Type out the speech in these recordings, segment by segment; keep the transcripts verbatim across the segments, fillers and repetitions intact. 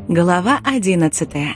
Глава одиннадцатая.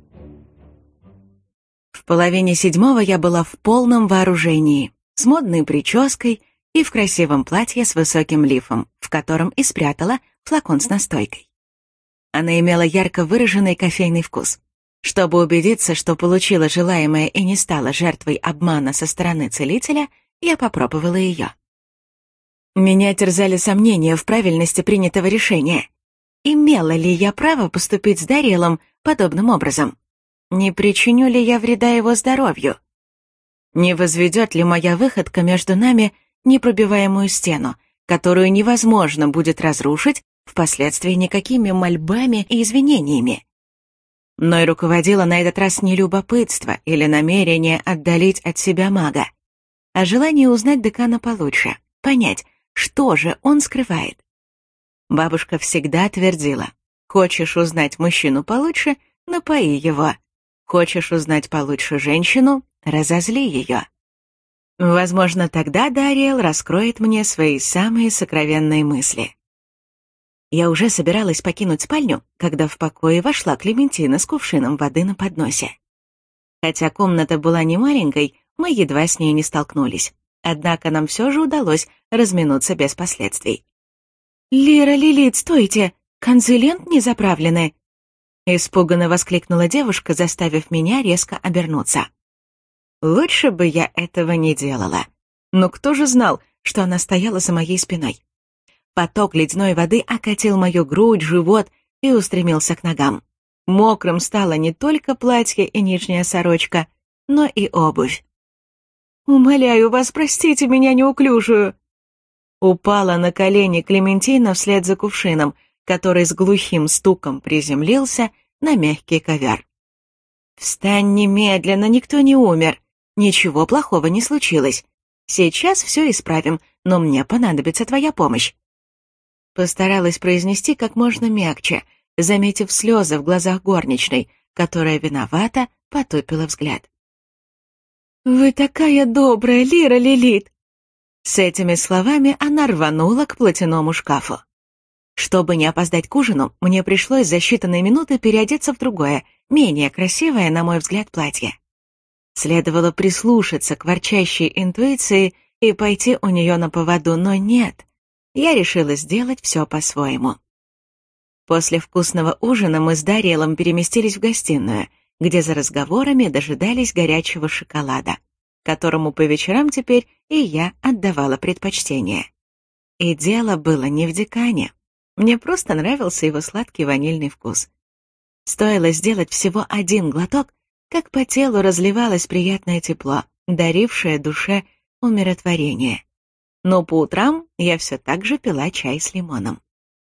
В половине седьмого я была в полном вооружении, с модной прической и в красивом платье с высоким лифом, в котором и спрятала флакон с настойкой. Она имела ярко выраженный кофейный вкус. Чтобы убедиться, что получила желаемое и не стала жертвой обмана со стороны целителя, я попробовала ее. Меня терзали сомнения в правильности принятого решения. Имела ли я право поступить с Дариэлом подобным образом? Не причиню ли я вреда его здоровью? Не возведет ли моя выходка между нами непробиваемую стену, которую невозможно будет разрушить впоследствии никакими мольбами и извинениями? Но и руководило на этот раз не любопытство или намерение отдалить от себя мага, а желание узнать декана получше, понять, что же он скрывает. Бабушка всегда твердила: хочешь узнать мужчину получше — напои его. Хочешь узнать получше женщину — разозли ее. Возможно, тогда Дариэл раскроет мне свои самые сокровенные мысли. Я уже собиралась покинуть спальню, когда в покое вошла Клементина с кувшином воды на подносе. Хотя комната была не маленькой, мы едва с ней не столкнулись. Однако нам все же удалось разминуться без последствий. «Лира, Лилит, стойте! Концы лент не заправлены!» Испуганно воскликнула девушка, заставив меня резко обернуться. Лучше бы я этого не делала. Но кто же знал, что она стояла за моей спиной? Поток ледяной воды окатил мою грудь, живот и устремился к ногам. Мокрым стало не только платье и нижняя сорочка, но и обувь. «Умоляю вас, простите меня неуклюжую!» Упала на колени Клементина вслед за кувшином, который с глухим стуком приземлился на мягкий ковер. «Встань немедленно, никто не умер. Ничего плохого не случилось. Сейчас все исправим, но мне понадобится твоя помощь». Постаралась произнести как можно мягче, заметив слезы в глазах горничной, которая виновата потупила взгляд. «Вы такая добрая, Лира Лилит!» С этими словами она рванула к платяному шкафу. Чтобы не опоздать к ужину, мне пришлось за считанные минуты переодеться в другое, менее красивое, на мой взгляд, платье. Следовало прислушаться к ворчащей интуиции и пойти у нее на поводу, но нет. Я решила сделать все по-своему. После вкусного ужина мы с Дариэлом переместились в гостиную, где за разговорами дожидались горячего шоколада, которому по вечерам теперь и я отдавала предпочтение. И дело было не в декане. Мне просто нравился его сладкий ванильный вкус. Стоило сделать всего один глоток, как по телу разливалось приятное тепло, дарившее душе умиротворение. Но по утрам я все так же пила чай с лимоном.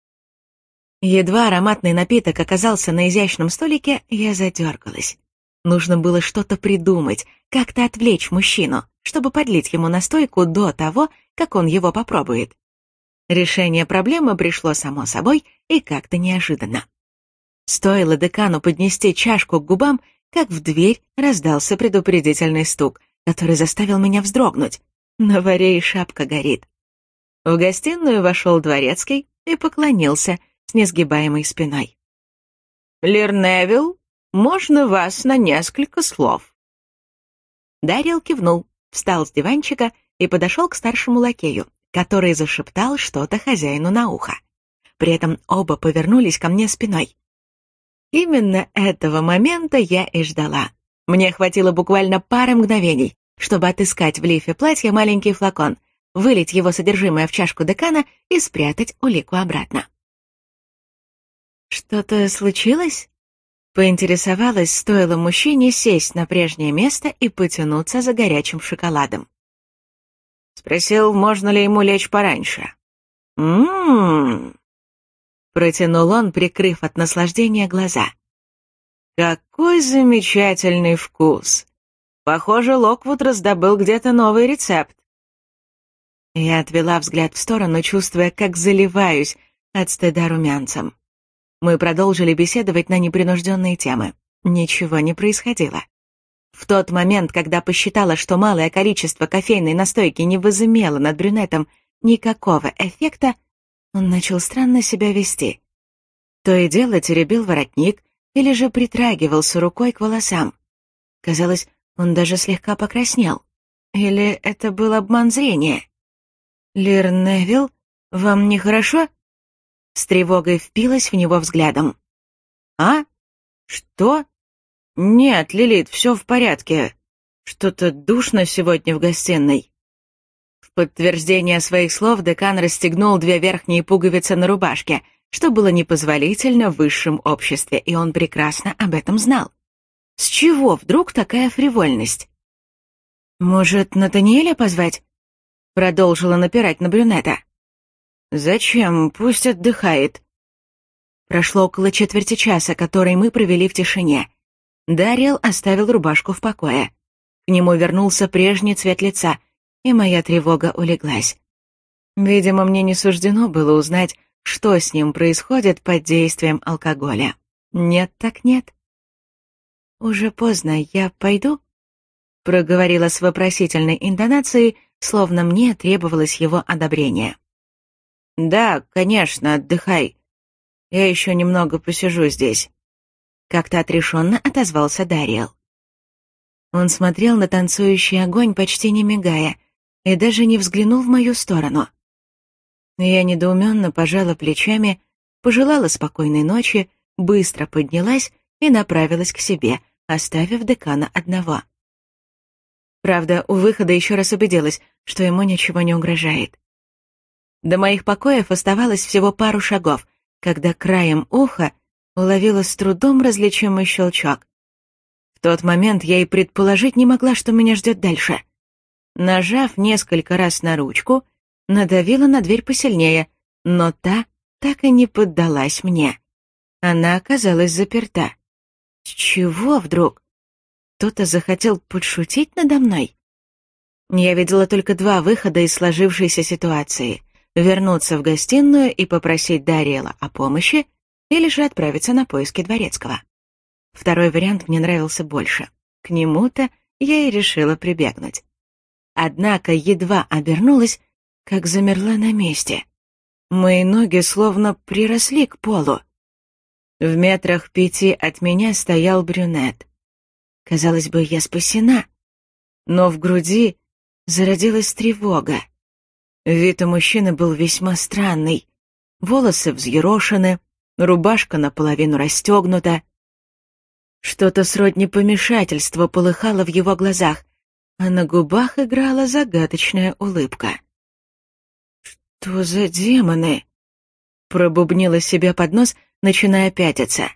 Едва ароматный напиток оказался на изящном столике, я задергалась. Нужно было что-то придумать, как-то отвлечь мужчину, чтобы подлить ему настойку до того, как он его попробует. Решение проблемы пришло само собой и как-то неожиданно. Стоило декану поднести чашку к губам, как в дверь раздался предупредительный стук, который заставил меня вздрогнуть. На варе и шапка горит. В гостиную вошел дворецкий и поклонился с несгибаемой спиной. «Лир Невилл, можно вас на несколько слов?» Дариэл кивнул, встал с диванчика и подошел к старшему лакею, который зашептал что-то хозяину на ухо. При этом оба повернулись ко мне спиной. Именно этого момента я и ждала. Мне хватило буквально пары мгновений, чтобы отыскать в лифе платья маленький флакон, вылить его содержимое в чашку декана и спрятать улику обратно. «Что-то случилось?» Поинтересовалась, стоило мужчине сесть на прежнее место и потянуться за горячим шоколадом. Спросил, можно ли ему лечь пораньше. «М-м-м», протянул он, прикрыв от наслаждения глаза. «Какой замечательный вкус! Похоже, Локвуд раздобыл где-то новый рецепт». Я отвела взгляд в сторону, чувствуя, как заливаюсь от стыда румянцем. Мы продолжили беседовать на непринужденные темы. Ничего не происходило. В тот момент, когда посчитала, что малое количество кофейной настойки не возымело над брюнетом никакого эффекта, он начал странно себя вести. То и дело теребил воротник или же притрагивался рукой к волосам. Казалось, он даже слегка покраснел. Или это был обман зрения? «Лир Невилл, вам нехорошо?» С тревогой впилась в него взглядом. «А? Что? Нет, Лилит, все в порядке. Что-то душно сегодня в гостиной». В подтверждение своих слов декан расстегнул две верхние пуговицы на рубашке, что было непозволительно в высшем обществе, и он прекрасно об этом знал. С чего вдруг такая фривольность? «Может, Натаниэля позвать?» Продолжила напирать на брюнета. «Зачем? Пусть отдыхает». Прошло около четверти часа, который мы провели в тишине. Дариэл оставил рубашку в покое. К нему вернулся прежний цвет лица, и моя тревога улеглась. Видимо, мне не суждено было узнать, что с ним происходит под действием алкоголя. Нет так нет. «Уже поздно, я пойду?» Проговорила с вопросительной интонацией, словно мне требовалось его одобрение. «Да, конечно, отдыхай. Я еще немного посижу здесь», — как-то отрешенно отозвался Дариэл. Он смотрел на танцующий огонь, почти не мигая, и даже не взглянул в мою сторону. Я недоуменно пожала плечами, пожелала спокойной ночи, быстро поднялась и направилась к себе, оставив декана одного. Правда, у выхода еще раз убедилась, что ему ничего не угрожает. До моих покоев оставалось всего пару шагов, когда краем уха уловила с трудом различимый щелчок. В тот момент я и предположить не могла, что меня ждет дальше. Нажав несколько раз на ручку, надавила на дверь посильнее, но та так и не поддалась мне. Она оказалась заперта. С чего вдруг? Кто-то захотел подшутить надо мной? Я видела только два выхода из сложившейся ситуации: вернуться в гостиную и попросить Дариэла о помощи, или же отправиться на поиски дворецкого. Второй вариант мне нравился больше. К нему-то я и решила прибегнуть. Однако едва обернулась, как замерла на месте. Мои ноги словно приросли к полу. В метрах пяти от меня стоял брюнет. Казалось бы, я спасена, но в груди зародилась тревога. Вид у мужчины был весьма странный. Волосы взъерошены, рубашка наполовину расстегнута. Что-то сродни помешательства полыхало в его глазах, а на губах играла загадочная улыбка. «Что за демоны?» — пробубнила себе под нос, начиная пятиться.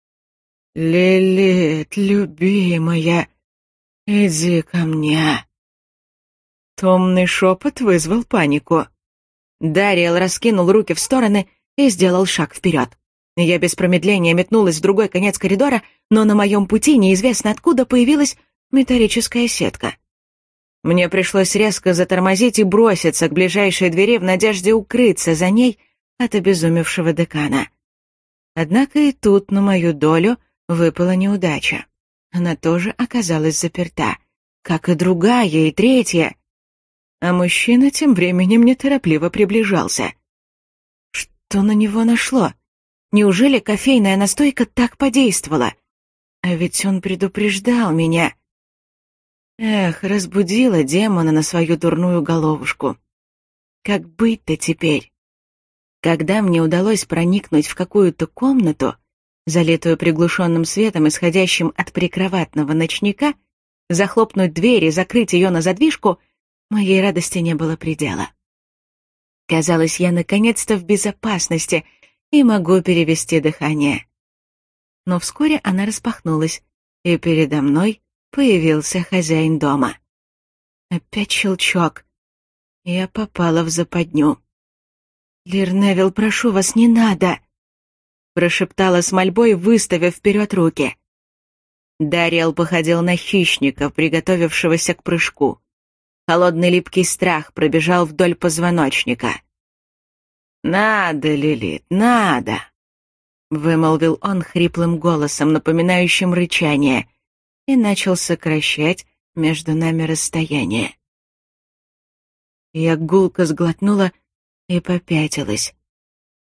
«Лилит, любимая, иди ко мне». Томный шепот вызвал панику. Дариэл раскинул руки в стороны и сделал шаг вперед. Я без промедления метнулась в другой конец коридора, но на моем пути неизвестно откуда появилась металлическая сетка. Мне пришлось резко затормозить и броситься к ближайшей двери в надежде укрыться за ней от обезумевшего декана. Однако и тут на мою долю выпала неудача. Она тоже оказалась заперта, как и другая, и третья. А мужчина тем временем неторопливо приближался. Что на него нашло? Неужели кофейная настойка так подействовала? А ведь он предупреждал меня. Эх, разбудила демона на свою дурную головушку. Как быть-то теперь? Когда мне удалось проникнуть в какую-то комнату, залитую приглушенным светом, исходящим от прикроватного ночника, захлопнуть дверь и закрыть ее на задвижку, моей радости не было предела. Казалось, я наконец-то в безопасности и могу перевести дыхание. Но вскоре она распахнулась, и передо мной появился хозяин дома. Опять щелчок. Я попала в западню. «Лир Невилл, прошу вас, не надо!» прошептала с мольбой, выставив вперед руки. Дариэл походил на хищника, приготовившегося к прыжку. Холодный липкий страх пробежал вдоль позвоночника. «Надо, Лилит, надо!» — вымолвил он хриплым голосом, напоминающим рычание, и начал сокращать между нами расстояние. Я гулко сглотнула и попятилась.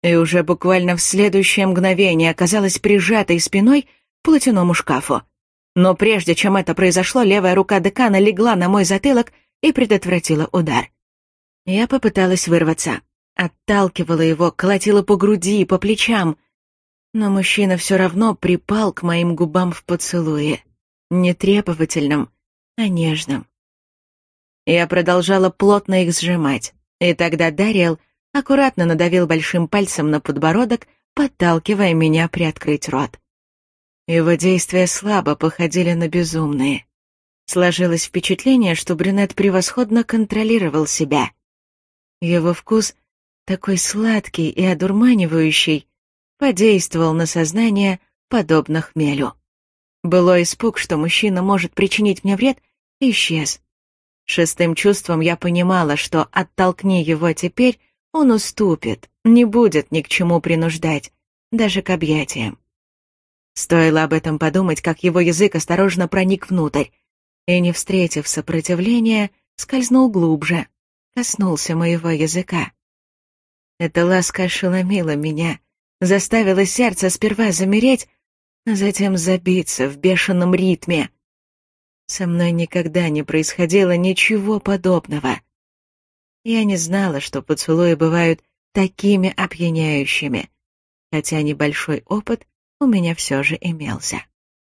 и уже буквально в следующее мгновение оказалась прижатой спиной к платяному шкафу. Но прежде чем это произошло, левая рука декана легла на мой затылок и предотвратила удар. Я попыталась вырваться, отталкивала его, колотила по груди и по плечам, но мужчина все равно припал к моим губам в поцелуе, не требовательном, а нежном. Я продолжала плотно их сжимать, и тогда Дариэл аккуратно надавил большим пальцем на подбородок, подталкивая меня приоткрыть рот. Его действия слабо походили на безумные. Сложилось впечатление, что брюнет превосходно контролировал себя. Его вкус, такой сладкий и одурманивающий, подействовал на сознание, подобно хмелю. Былой испуг, что мужчина может причинить мне вред, исчез. Шестым чувством я понимала, что оттолкни его теперь, он уступит, не будет ни к чему принуждать, даже к объятиям. Стоило об этом подумать, как его язык осторожно проник внутрь, и, не встретив сопротивления, скользнул глубже, коснулся моего языка. Эта ласка ошеломила меня, заставила сердце сперва замереть, а затем забиться в бешеном ритме. Со мной никогда не происходило ничего подобного. Я не знала, что поцелуи бывают такими опьяняющими, хотя небольшой опыт у меня все же имелся.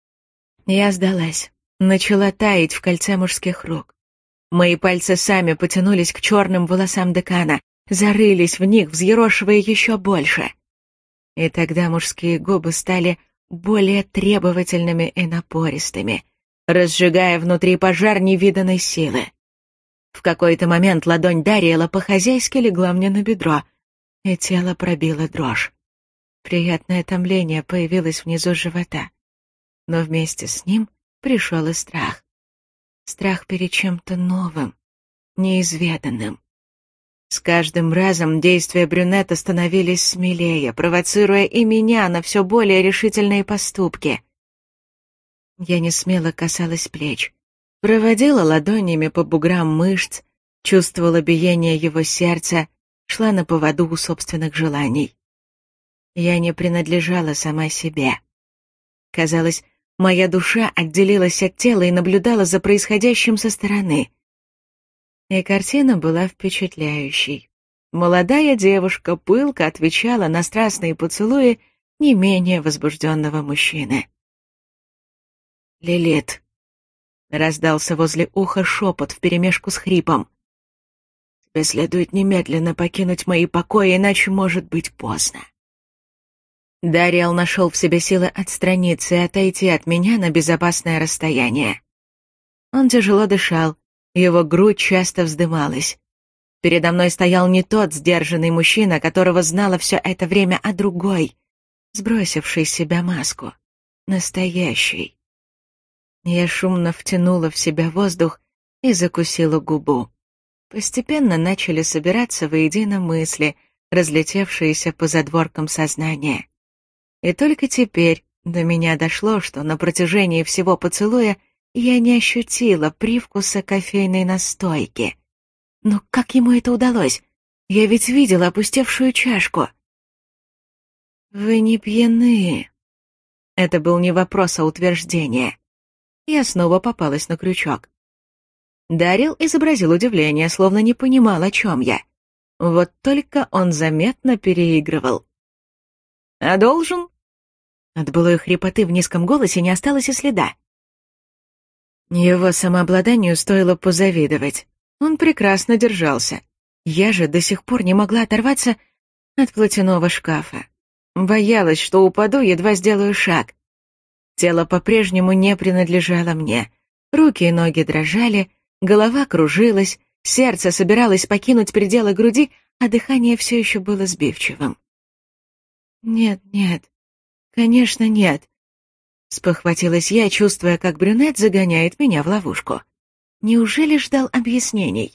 Я сдалась, начала таять в кольце мужских рук. Мои пальцы сами потянулись к черным волосам декана, зарылись в них, взъерошивая еще больше. И тогда мужские губы стали более требовательными и напористыми, разжигая внутри пожар невиданной силы. В какой-то момент ладонь Дариэла по-хозяйски легла мне на бедро, и тело пробило дрожь. Приятное томление появилось внизу живота, но вместе с ним пришел и страх. Страх перед чем-то новым, неизведанным. С каждым разом действия брюнета становились смелее, провоцируя и меня на все более решительные поступки. Я не смело касалась плеч, проводила ладонями по буграм мышц, чувствовала биение его сердца, шла на поводу у собственных желаний. Я не принадлежала сама себе. Казалось, моя душа отделилась от тела и наблюдала за происходящим со стороны. И картина была впечатляющей. Молодая девушка пылко отвечала на страстные поцелуи не менее возбужденного мужчины. «Лилит», — раздался возле уха шепот вперемешку с хрипом, — «тебе следует немедленно покинуть мои покои, иначе может быть поздно». Дариэл нашел в себе силы отстраниться и отойти от меня на безопасное расстояние. Он тяжело дышал, его грудь часто вздымалась. Передо мной стоял не тот сдержанный мужчина, которого знала все это время, а другой, сбросивший с себя маску, настоящий. Я шумно втянула в себя воздух и закусила губу. Постепенно начали собираться воедино мысли, разлетевшиеся по задворкам сознания. И только теперь до меня дошло, что на протяжении всего поцелуя я не ощутила привкуса кофейной настойки. Но как ему это удалось? Я ведь видела опустевшую чашку. «Вы не пьяны?» Это был не вопрос, а утверждение. Я снова попалась на крючок. Дариэл изобразил удивление, словно не понимал, о чем я. Вот только он заметно переигрывал. «А должен?» От былой хрипоты в низком голосе не осталось и следа. Его самообладанию стоило позавидовать. Он прекрасно держался. Я же до сих пор не могла оторваться от платяного шкафа. Боялась, что упаду, едва сделаю шаг. Тело по-прежнему не принадлежало мне. Руки и ноги дрожали, голова кружилась, сердце собиралось покинуть пределы груди, а дыхание все еще было сбивчивым. «Нет, нет, конечно, нет», — спохватилась я, чувствуя, как брюнет загоняет меня в ловушку. Неужели ждал объяснений?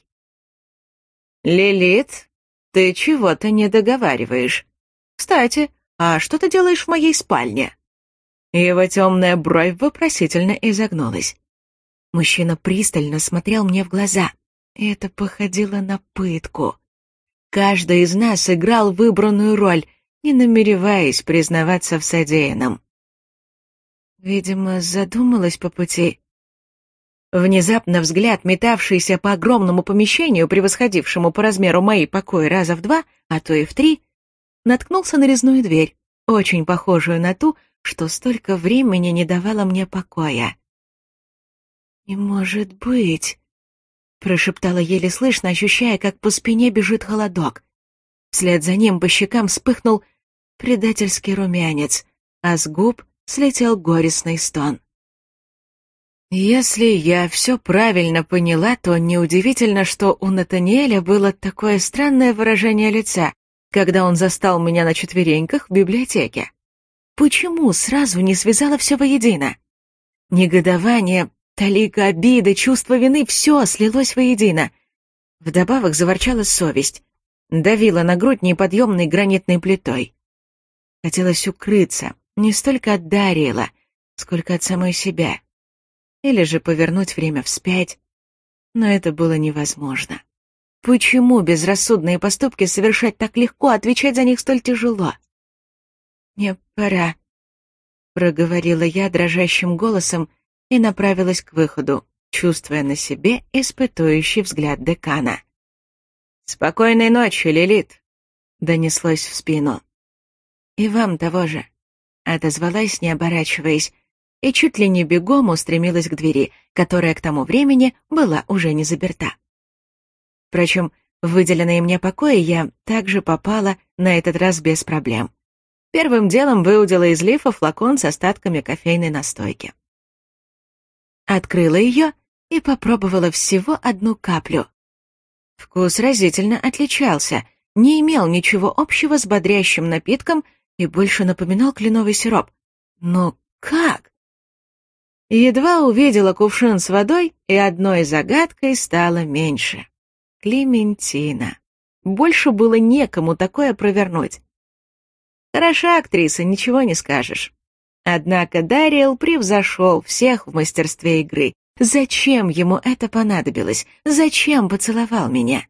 «Лилит, ты чего-то не договариваешь. Кстати, а что ты делаешь в моей спальне?» Его темная бровь вопросительно изогнулась. Мужчина пристально смотрел мне в глаза, и это походило на пытку. Каждый из нас играл выбранную роль, не намереваясь признаваться в содеянном. Видимо, задумалась по пути. Внезапно взгляд, метавшийся по огромному помещению, превосходившему по размеру мои покои раза в два, а то и в три, наткнулся на резную дверь, очень похожую на ту, что столько времени не давала мне покоя. «Не может быть!» — прошептала еле слышно, ощущая, как по спине бежит холодок. Вслед за ним по щекам вспыхнул предательский румянец, а с губ слетел горестный стон. Если я все правильно поняла, то неудивительно, что у Натаниэля было такое странное выражение лица, когда он застал меня на четвереньках в библиотеке. Почему сразу не связала все воедино? Негодование, талика обиды, чувство вины — все слилось воедино. Вдобавок заворчала совесть, давила на грудь неподъемной гранитной плитой. Хотелось укрыться не столько от Дариэла, сколько от самой себя. Или же повернуть время вспять. Но это было невозможно. Почему безрассудные поступки совершать так легко, отвечать за них столь тяжело? «Мне пора», — проговорила я дрожащим голосом и направилась к выходу, чувствуя на себе испытующий взгляд декана. «Спокойной ночи, Лилит», — донеслось в спину. «И вам того же», — отозвалась, не оборачиваясь, и чуть ли не бегом устремилась к двери, которая к тому времени была уже не заперта. Впрочем, в выделенные мне покои я также попала, на этот раз без проблем. Первым делом выудила из лифа флакон с остатками кофейной настойки. Открыла ее и попробовала всего одну каплю. Вкус разительно отличался, не имел ничего общего с бодрящим напитком и больше напоминал кленовый сироп. Но как? Едва увидела кувшин с водой, и одной загадкой стало меньше. Клементина. Больше было некому такое провернуть. Хороша актриса, ничего не скажешь. Однако Дариэл превзошел всех в мастерстве игры. Зачем ему это понадобилось? Зачем поцеловал меня?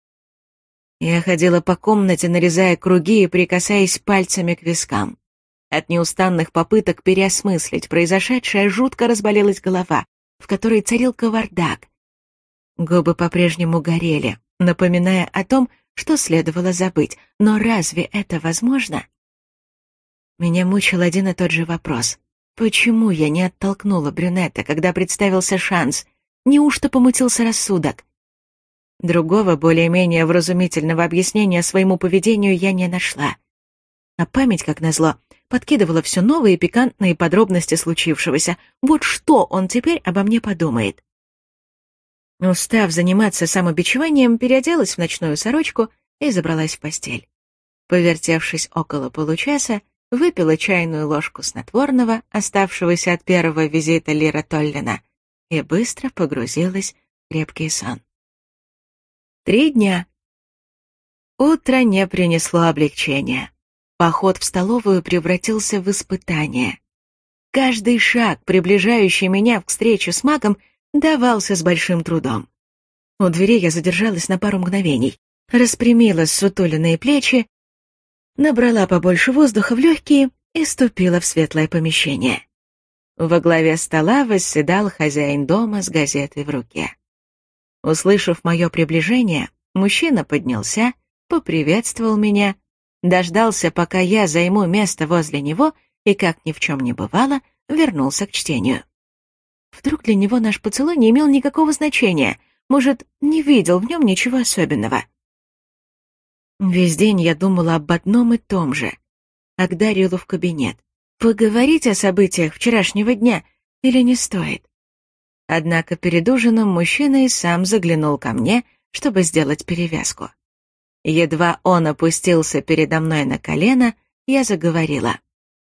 Я ходила по комнате, нарезая круги и прикасаясь пальцами к вискам. От неустанных попыток переосмыслить произошедшее жутко разболелась голова, в которой царил кавардак. Губы по-прежнему горели, напоминая о том, что следовало забыть. Но разве это возможно? Меня мучил один и тот же вопрос. Почему я не оттолкнула брюнета, когда представился шанс? Неужто помутился рассудок? Другого, более-менее вразумительного объяснения своему поведению я не нашла. А память, как назло, подкидывала все новые пикантные подробности случившегося. Вот что он теперь обо мне подумает. Устав заниматься самобичеванием, переоделась в ночную сорочку и забралась в постель. Повертевшись около получаса, выпила чайную ложку снотворного, оставшегося от первого визита Лира Толлина, и быстро погрузилась в крепкий сон. Три дня. Утро не принесло облегчения. Поход в столовую превратился в испытание. Каждый шаг, приближающий меня к встрече с магом, давался с большим трудом. У двери я задержалась на пару мгновений, распрямила ссутуленные плечи, набрала побольше воздуха в легкие и ступила в светлое помещение. Во главе стола восседал хозяин дома с газетой в руке. Услышав мое приближение, мужчина поднялся, поприветствовал меня, дождался, пока я займу место возле него, и, как ни в чем не бывало, вернулся к чтению. Вдруг для него наш поцелуй не имел никакого значения, может, не видел в нем ничего особенного. Весь день я думала об одном и том же. А к Дариэлу в кабинет. Поговорить о событиях вчерашнего дня или не стоит? Однако перед ужином мужчина и сам заглянул ко мне, чтобы сделать перевязку. Едва он опустился передо мной на колено, я заговорила.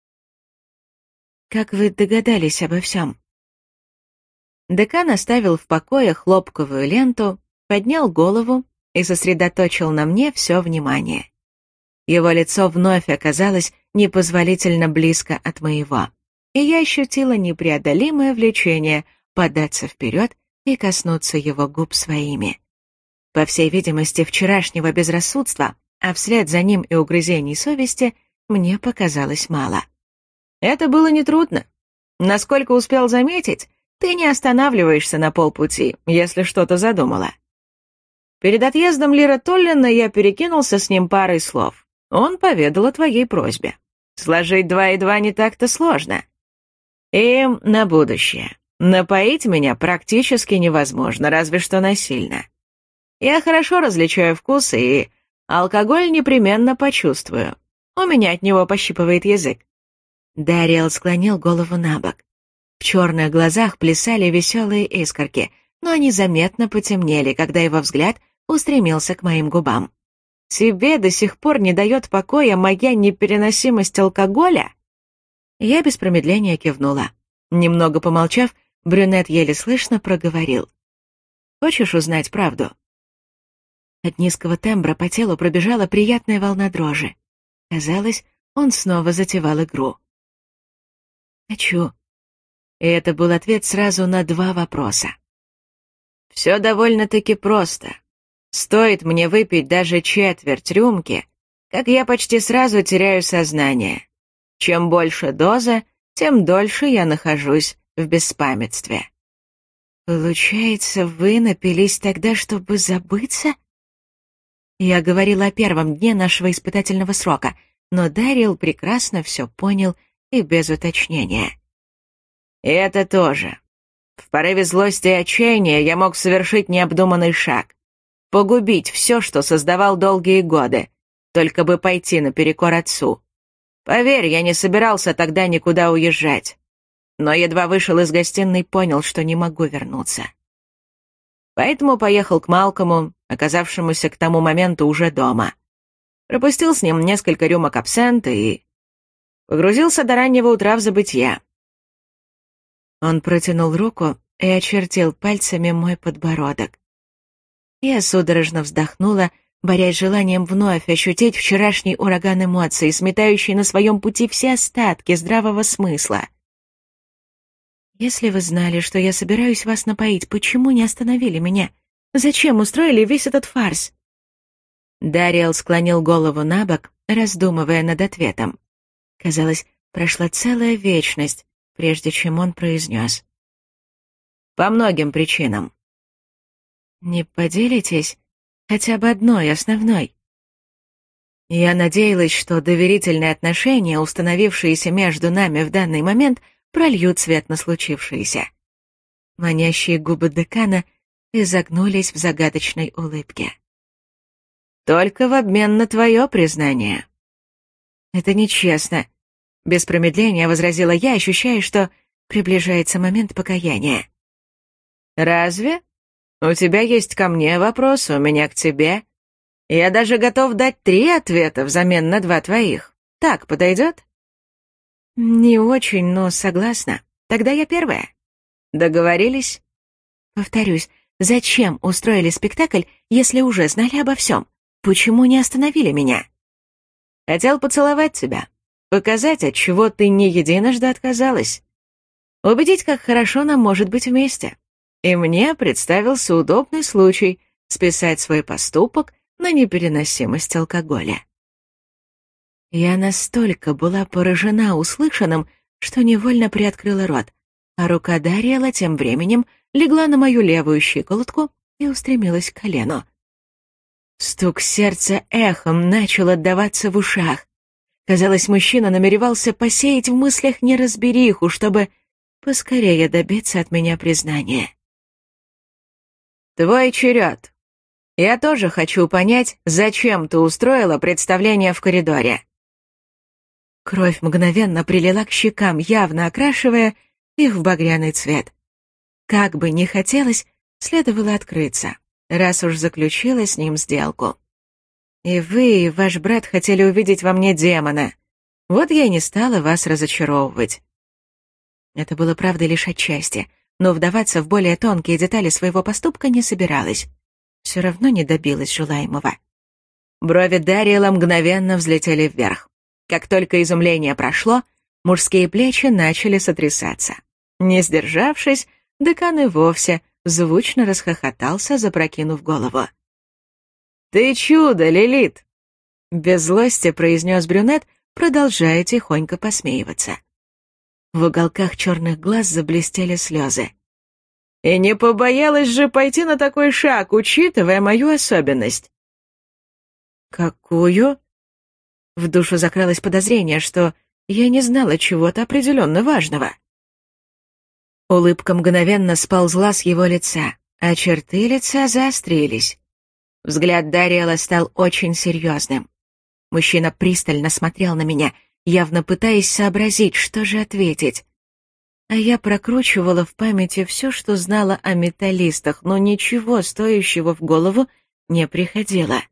«Как вы догадались обо всем?» Декан оставил в покое хлопковую ленту, поднял голову и сосредоточил на мне все внимание. Его лицо вновь оказалось непозволительно близко от моего, и я ощутила непреодолимое влечение податься вперед и коснуться его губ своими. По всей видимости, вчерашнего безрассудства, а вслед за ним и угрызений совести, мне показалось мало. Это было нетрудно. Насколько успел заметить, ты не останавливаешься на полпути, если что-то задумала. Перед отъездом Лира Толлина я перекинулся с ним парой слов. Он поведал о твоей просьбе. Сложить два и два не так-то сложно. И на будущее. Напоить меня практически невозможно, разве что насильно. Я хорошо различаю вкусы, и алкоголь непременно почувствую. У меня от него пощипывает язык. Дариэл склонил голову на бок. В черных глазах плясали веселые искорки, но они заметно потемнели, когда его взгляд устремился к моим губам. «Тебе до сих пор не дает покоя моя непереносимость алкоголя?» Я без промедления кивнула. Немного помолчав, брюнет еле слышно проговорил. «Хочешь узнать правду?» От низкого тембра по телу пробежала приятная волна дрожи. Казалось, он снова затевал игру. «Хочу». И это был ответ сразу на два вопроса. «Все довольно-таки просто. Стоит мне выпить даже четверть рюмки, как я почти сразу теряю сознание. Чем больше доза, тем дольше я нахожусь в беспамятстве». «Получается, вы напились тогда, чтобы забыться?» Я говорила о первом дне нашего испытательного срока, но Дариэл прекрасно все понял и без уточнения. «И это тоже. В порыве злости и отчаяния я мог совершить необдуманный шаг. Погубить все, что создавал долгие годы, только бы пойти наперекор отцу. Поверь, я не собирался тогда никуда уезжать. Но едва вышел из гостиной, понял, что не могу вернуться. Поэтому поехал к Малкому, оказавшемуся к тому моменту уже дома. Пропустил с ним несколько рюмок абсента и погрузился до раннего утра в забытье». Он протянул руку и очертил пальцами мой подбородок. Я судорожно вздохнула, борясь с желанием вновь ощутить вчерашний ураган эмоций, сметающий на своем пути все остатки здравого смысла. «Если вы знали, что я собираюсь вас напоить, почему не остановили меня? Зачем устроили весь этот фарс?» Дариэл склонил голову на бок, раздумывая над ответом. Казалось, прошла целая вечность, прежде чем он произнес. «По многим причинам». «Не поделитесь хотя бы одной основной?» Я надеялась, что доверительные отношения, установившиеся между нами в данный момент, прольют свет на случившееся. Манящие губы декана изогнулись в загадочной улыбке. «Только в обмен на твое признание». «Это нечестно», — без промедления возразила я, ощущая, что приближается момент покаяния. «Разве? У тебя есть ко мне вопрос, у меня к тебе. Я даже готов дать три ответа взамен на два твоих. Так подойдет?» «Не очень, но согласна. Тогда я первая». «Договорились?» «Повторюсь, зачем устроили спектакль, если уже знали обо всем? Почему не остановили меня?» «Хотел поцеловать тебя, показать, от чего ты не единожды отказалась. Убедить, как хорошо нам может быть вместе. И мне представился удобный случай списать свой поступок на непереносимость алкоголя». Я настолько была поражена услышанным, что невольно приоткрыла рот, а рука Дариэла тем временем легла на мою левую щиколотку и устремилась к колену. Стук сердца эхом начал отдаваться в ушах. Казалось, мужчина намеревался посеять в мыслях неразбериху, чтобы поскорее добиться от меня признания. «Твой черед. Я тоже хочу понять, зачем ты устроила представление в коридоре». Кровь мгновенно прилила к щекам, явно окрашивая их в багряный цвет. Как бы ни хотелось, следовало открыться, раз уж заключила с ним сделку. И вы, и ваш брат хотели увидеть во мне демона. Вот я и не стала вас разочаровывать. Это было правдой лишь отчасти, но вдаваться в более тонкие детали своего поступка не собиралась. Все равно не добилась желаемого. Брови Дариэла мгновенно взлетели вверх. Как только изумление прошло, мужские плечи начали сотрясаться. Не сдержавшись, декан и вовсе звучно расхохотался, запрокинув голову. «Ты чудо, Лилит!» — без злости произнес брюнет, продолжая тихонько посмеиваться. В уголках черных глаз заблестели слезы. «И не побоялась же пойти на такой шаг, учитывая мою особенность». «Какую?» В душу закралось подозрение, что я не знала чего-то определенно важного. Улыбка мгновенно сползла с его лица, а черты лица заострились. Взгляд Дариэла стал очень серьезным. Мужчина пристально смотрел на меня, явно пытаясь сообразить, что же ответить. А я прокручивала в памяти все, что знала о металлистах, но ничего стоящего в голову не приходило.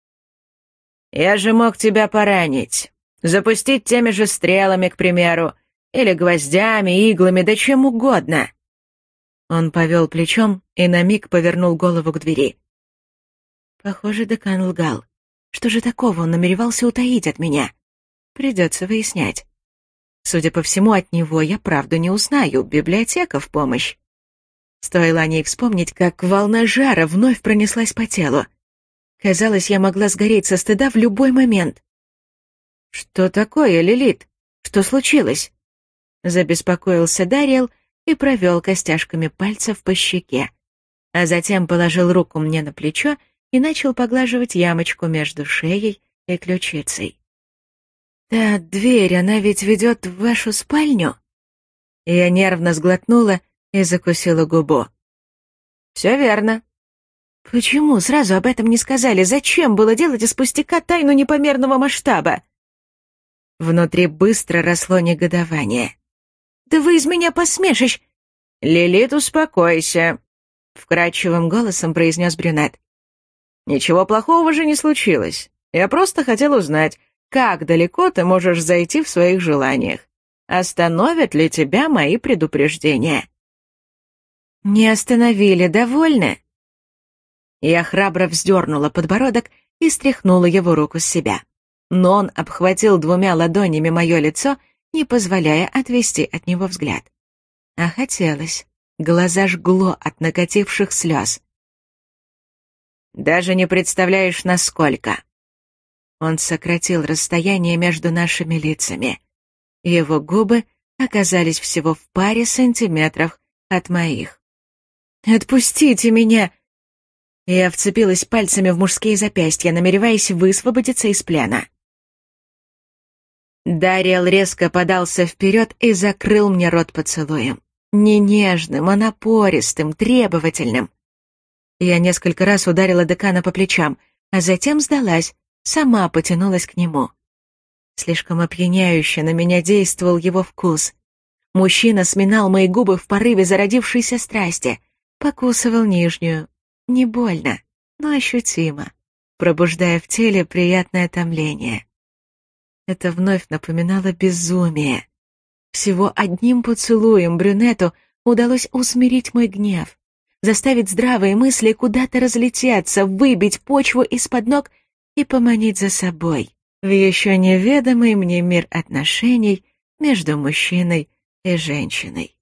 «Я же мог тебя поранить, запустить теми же стрелами, к примеру, или гвоздями, иглами, да чем угодно». Он повел плечом и на миг повернул голову к двери. Похоже, декан лгал. Что же такого он намеревался утаить от меня? Придется выяснять. Судя по всему, от него я правду не узнаю, библиотека в помощь. Стоило о ней вспомнить, как волна жара вновь пронеслась по телу. Казалось, я могла сгореть со стыда в любой момент. «Что такое, Лилит? Что случилось?» Забеспокоился Дариэл и провел костяшками пальцев по щеке, а затем положил руку мне на плечо и начал поглаживать ямочку между шеей и ключицей. «Та дверь, она ведь ведет в вашу спальню?» Я нервно сглотнула и закусила губу. «Все верно». «Почему сразу об этом не сказали? Зачем было делать из пустяка тайну непомерного масштаба?» Внутри быстро росло негодование. «Да вы из меня посмешищ!» «Лилит, успокойся», — вкрадчивым голосом произнес брюнет. «Ничего плохого же не случилось. Я просто хотел узнать, как далеко ты можешь зайти в своих желаниях. Остановят ли тебя мои предупреждения?» «Не остановили, довольны?» Я храбро вздернула подбородок и стряхнула его руку с себя. Но он обхватил двумя ладонями мое лицо, не позволяя отвести от него взгляд. А хотелось. Глаза жгло от накативших слез. «Даже не представляешь, насколько». Он сократил расстояние между нашими лицами. Его губы оказались всего в паре сантиметров от моих. «Отпустите меня!» Я вцепилась пальцами в мужские запястья, намереваясь высвободиться из плена. Дариэл резко подался вперед и закрыл мне рот поцелуем. Не нежным, а напористым, требовательным. Я несколько раз ударила декана по плечам, а затем сдалась, сама потянулась к нему. Слишком опьяняюще на меня действовал его вкус. Мужчина сминал мои губы в порыве зародившейся страсти, покусывал нижнюю. Не больно, но ощутимо, пробуждая в теле приятное томление. Это вновь напоминало безумие. Всего одним поцелуем брюнету удалось усмирить мой гнев, заставить здравые мысли куда-то разлететься, выбить почву из-под ног и поманить за собой в еще неведомый мне мир отношений между мужчиной и женщиной.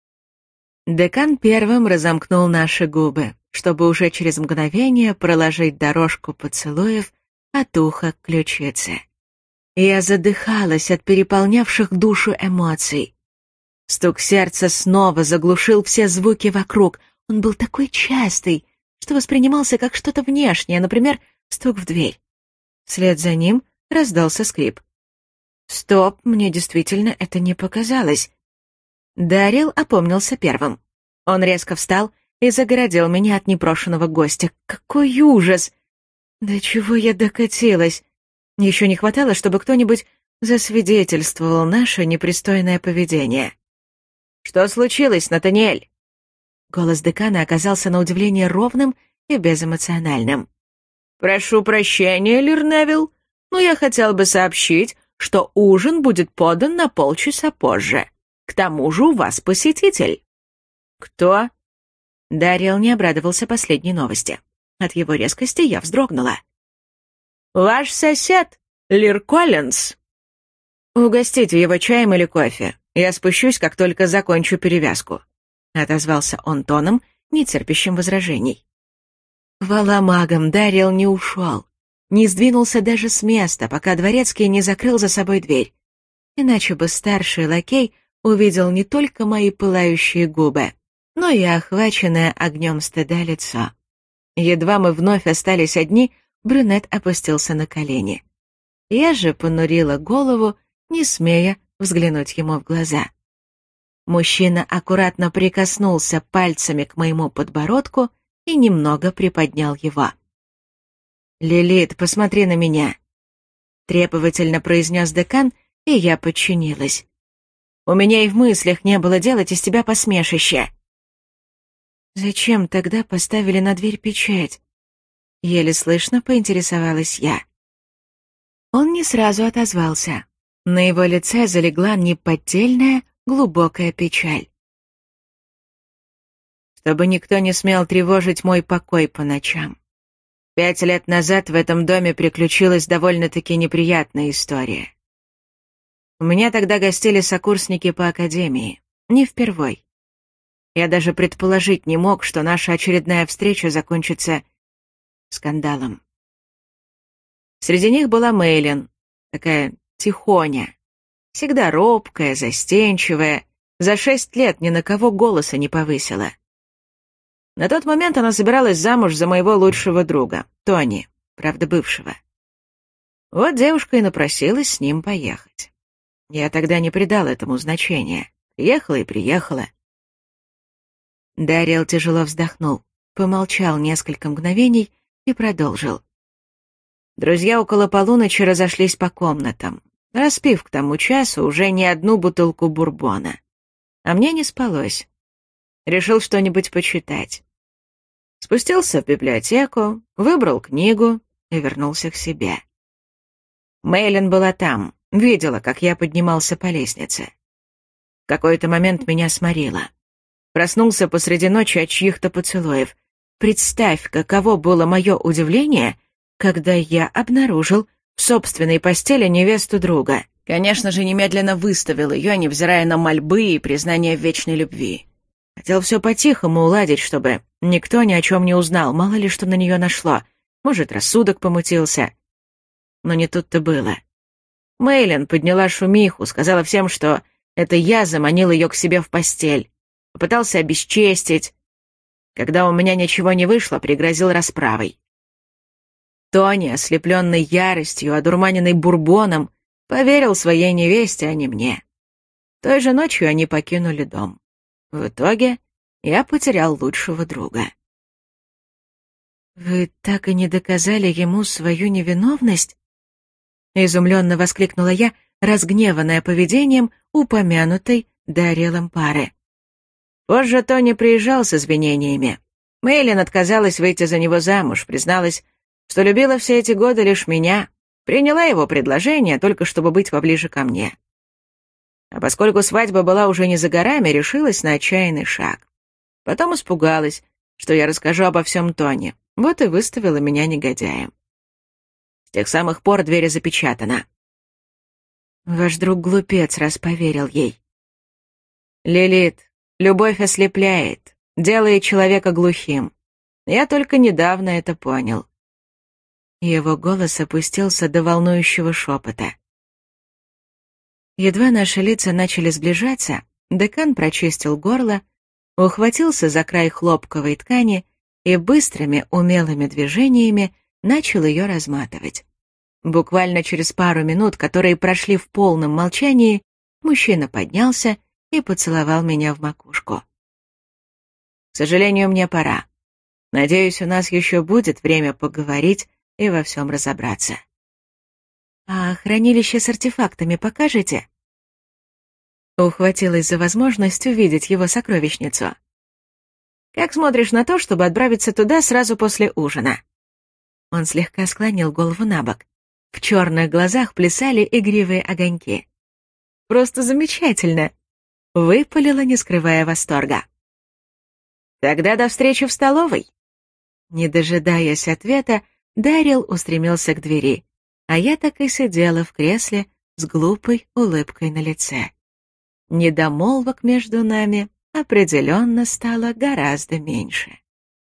Декан первым разомкнул наши губы, чтобы уже через мгновение проложить дорожку поцелуев от уха к ключице. Я задыхалась от переполнявших душу эмоций. Стук сердца снова заглушил все звуки вокруг. Он был такой частый, что воспринимался как что-то внешнее, например, стук в дверь. Вслед за ним раздался скрип. Стоп, мне действительно это не показалось. Дариэл опомнился первым. Он резко встал и загородил меня от непрошенного гостя. Какой ужас! До чего я докатилась? Еще не хватало, чтобы кто-нибудь засвидетельствовал наше непристойное поведение. «Что случилось, Натаниэль?» Голос декана оказался на удивление ровным и безэмоциональным. «Прошу прощения, Лирневилл, но я хотел бы сообщить, что ужин будет подан на полчаса позже. К тому же у вас посетитель». «Кто?» Дариэл не обрадовался последней новости. От его резкости я вздрогнула. «Ваш сосед, Лир Коллинз». «Угостите его чаем или кофе. Я спущусь, как только закончу перевязку», — отозвался он тоном, не терпящим возражений. Хвала магам, Дариэл не ушел. не сдвинулся даже с места, пока дворецкий не закрыл за собой дверь. Иначе бы старший лакей увидел не только мои пылающие губы, но и охваченное огнем стыда лицо. Едва мы вновь остались одни, брюнет опустился на колени. Я же понурила голову, не смея взглянуть ему в глаза. Мужчина аккуратно прикоснулся пальцами к моему подбородку и немного приподнял его. «Лилит, посмотри на меня!» — требовательно произнес декан, и я подчинилась. «У меня и в мыслях не было делать из тебя посмешище». «Зачем тогда поставили на дверь печать?» — еле слышно поинтересовалась я. Он не сразу отозвался. На его лице залегла неподдельная, глубокая печаль. «Чтобы никто не смел тревожить мой покой по ночам. Пять лет назад в этом доме приключилась довольно-таки неприятная история. У меня тогда гостили сокурсники по академии. Не впервой. Я даже предположить не мог, что наша очередная встреча закончится скандалом. Среди них была Мэйлин, такая тихоня, всегда робкая, застенчивая, за шесть лет ни на кого голоса не повысила. На тот момент она собиралась замуж за моего лучшего друга, Тони, правда бывшего. Вот девушка и напросилась с ним поехать. Я тогда не придал этому значения. Приехала и приехала. Дариэл тяжело вздохнул, помолчал несколько мгновений и продолжил. Друзья около полуночи разошлись по комнатам, распив к тому часу уже не одну бутылку бурбона. А мне не спалось. Решил что-нибудь почитать. Спустился в библиотеку, выбрал книгу и вернулся к себе. Мэйлин была там, видела, как я поднимался по лестнице. В какой-то момент меня сморило. Проснулся посреди ночи от чьих-то поцелуев. Представь, каково было мое удивление, когда я обнаружил в собственной постели невесту друга. Конечно же, немедленно выставил ее, невзирая на мольбы и признание в вечной любви. Хотел все по-тихому уладить, чтобы никто ни о чем не узнал, мало ли что на нее нашло. Может, рассудок помутился. Но не тут-то было. Мэйлин подняла шумиху, сказала всем, что это я заманил ее к себе в постель. Попытался обесчестить. Когда у меня ничего не вышло, пригрозил расправой. Тони, ослепленный яростью, одурманенный бурбоном, поверил своей невесте, а не мне. Той же ночью они покинули дом. В итоге я потерял лучшего друга. «Вы так и не доказали ему свою невиновность?» — изумленно воскликнула я, разгневанная поведением упомянутой Дариэлом пары. Позже Тони приезжал с извинениями. Мэйлин отказалась выйти за него замуж, призналась, что любила все эти годы лишь меня, приняла его предложение только чтобы быть поближе ко мне. А поскольку свадьба была уже не за горами, решилась на отчаянный шаг. Потом испугалась, что я расскажу обо всем Тони, вот и выставила меня негодяем. С тех самых пор дверь запечатана. Ваш друг глупец, раз поверил ей. Лилит, любовь ослепляет, делает человека глухим. Я только недавно это понял. Его голос опустился до волнующего шепота. Едва наши лица начали сближаться, декан прочистил горло, ухватился за край хлопковой ткани и быстрыми, умелыми движениями начал ее разматывать. Буквально через пару минут, которые прошли в полном молчании, мужчина поднялся и поцеловал меня в макушку. «К сожалению, мне пора. Надеюсь, у нас еще будет время поговорить и во всем разобраться». «А хранилище с артефактами покажете?» Ухватилась за возможность увидеть его сокровищницу. «Как смотришь на то, чтобы отправиться туда сразу после ужина?» Он слегка склонил голову набок. В черных глазах плясали игривые огоньки. «Просто замечательно!» — выпалила, не скрывая восторга. «Тогда до встречи в столовой!» Не дожидаясь ответа, Дариэл устремился к двери, а я так и сидела в кресле с глупой улыбкой на лице. Недомолвок между нами определенно стало гораздо меньше.